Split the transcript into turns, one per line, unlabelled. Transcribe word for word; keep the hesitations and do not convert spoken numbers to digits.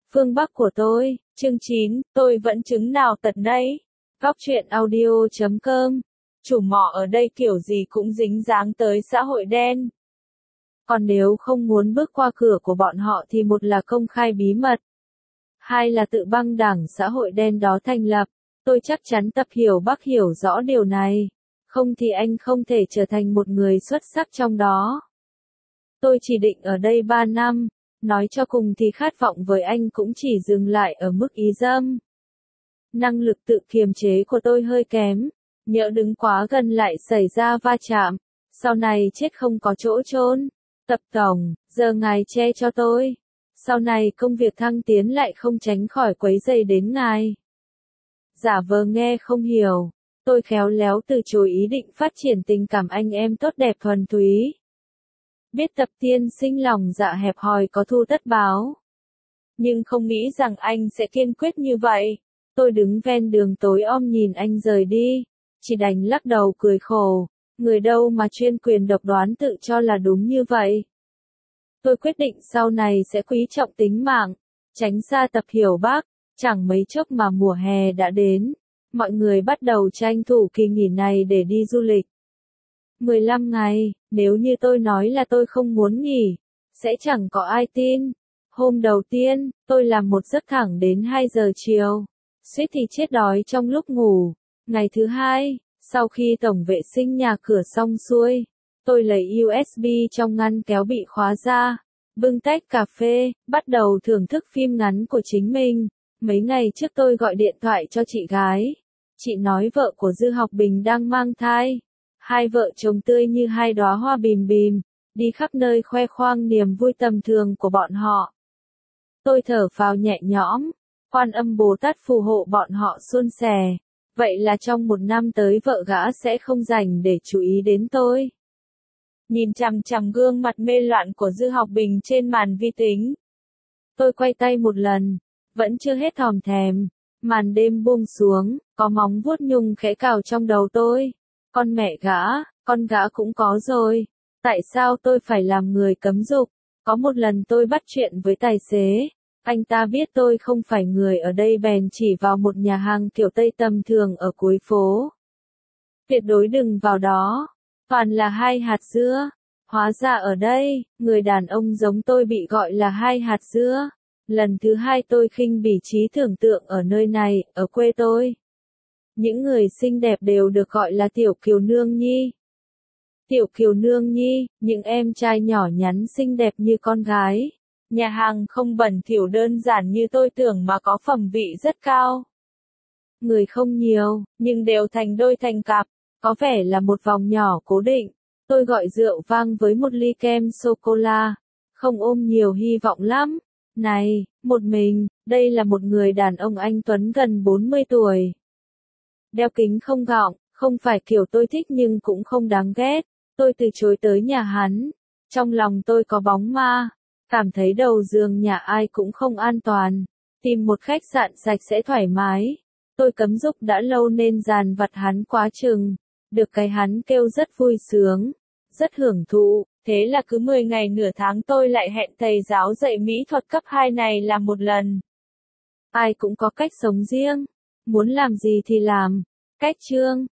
Phương Bắc của tôi, chương chín, tôi vẫn chứng nào tật nấy. Góc truyện audio chấm com. Chủ mọ ở đây kiểu gì cũng dính dáng tới xã hội đen. Còn nếu không muốn bước qua cửa của bọn họ thì một là công khai bí mật, hai là tự băng đảng xã hội đen đó thành lập. Tôi chắc chắn Tập Hiểu Bắc hiểu rõ điều này. Không thì anh không thể trở thành một người xuất sắc trong đó. Tôi chỉ định ở đây ba năm. Nói cho cùng thì khát vọng với anh cũng chỉ dừng lại ở mức ý dâm. Năng lực tự kiềm chế của tôi hơi kém. Nhỡ đứng quá gần lại xảy ra va chạm. Sau này chết không có chỗ chôn. Tập tổng, giờ ngài che cho tôi. Sau này công việc thăng tiến lại không tránh khỏi quấy rầy đến ngài. Giả vờ nghe không hiểu. Tôi khéo léo từ chối ý định phát triển tình cảm anh em tốt đẹp thuần túy. Biết Tập tiên sinh lòng dạ hẹp hòi có thu tất báo. Nhưng không nghĩ rằng anh sẽ kiên quyết như vậy. Tôi đứng ven đường tối om nhìn anh rời đi. Chỉ đành lắc đầu cười khổ. Người đâu mà chuyên quyền độc đoán tự cho là đúng như vậy. Tôi quyết định sau này sẽ quý trọng tính mạng. Tránh xa Tập Hiểu Bắc. Chẳng mấy chốc mà mùa hè đã đến. Mọi người bắt đầu tranh thủ kỳ nghỉ này để đi du lịch. mười lăm ngày, nếu như tôi nói là tôi không muốn nghỉ, sẽ chẳng có ai tin. Hôm đầu tiên, tôi làm một giấc thẳng đến hai giờ chiều. Suýt thì chết đói trong lúc ngủ. Ngày thứ hai, sau khi tổng vệ sinh nhà cửa xong xuôi, tôi lấy u ét bê trong ngăn kéo bị khóa ra, bưng tách cà phê, bắt đầu thưởng thức phim ngắn của chính mình. Mấy ngày trước tôi gọi điện thoại cho chị gái. Chị nói vợ của Dư Học Bình đang mang thai. Hai vợ chồng tươi như hai đóa hoa bìm bìm, đi khắp nơi khoe khoang niềm vui tầm thường của bọn họ. Tôi thở phào nhẹ nhõm, Quan Âm Bồ Tát phù hộ bọn họ suôn sẻ. Vậy là trong một năm tới vợ gã sẽ không rảnh để chú ý đến tôi. Nhìn chằm chằm gương mặt mê loạn của Dư Học Bình trên màn vi tính. Tôi quay tay một lần, vẫn chưa hết thòm thèm. Màn đêm buông xuống, có móng vuốt nhung khẽ cào trong đầu tôi. Con mẹ gã, con gã cũng có rồi. Tại sao tôi phải làm người cấm dục? Có một lần tôi bắt chuyện với tài xế. Anh ta biết tôi không phải người ở đây bèn chỉ vào một nhà hàng kiểu Tây tầm thường ở cuối phố. Tuyệt đối đừng vào đó. Toàn là hai hạt dưa. Hóa ra ở đây, người đàn ông giống tôi bị gọi là hai hạt dưa. Lần thứ hai tôi khinh bỉ trí tưởng tượng ở nơi này, ở quê tôi. Những người xinh đẹp đều được gọi là Tiểu Kiều Nương Nhi. Tiểu Kiều Nương Nhi, những em trai nhỏ nhắn xinh đẹp như con gái. Nhà hàng không bẩn thỉu đơn giản như tôi tưởng mà có phẩm vị rất cao. Người không nhiều, nhưng đều thành đôi thành cặp, có vẻ là một vòng nhỏ cố định. Tôi gọi rượu vang với một ly kem sô-cô-la, không ôm nhiều hy vọng lắm. Này, một mình, đây là một người đàn ông anh tuấn gần bốn mươi tuổi. Đeo kính không gọng, không phải kiểu tôi thích nhưng cũng không đáng ghét. Tôi từ chối tới nhà hắn. Trong lòng tôi có bóng ma. Cảm thấy đầu giường nhà ai cũng không an toàn. Tìm một khách sạn sạch sẽ thoải mái. Tôi cấm dục đã lâu nên dàn vặt hắn quá chừng. Được cái hắn kêu rất vui sướng. Rất hưởng thụ. Thế là cứ mười ngày nửa tháng tôi lại hẹn thầy giáo dạy mỹ thuật cấp hai này làm một lần. Ai cũng có cách sống riêng. Muốn làm gì thì làm. Cách chương.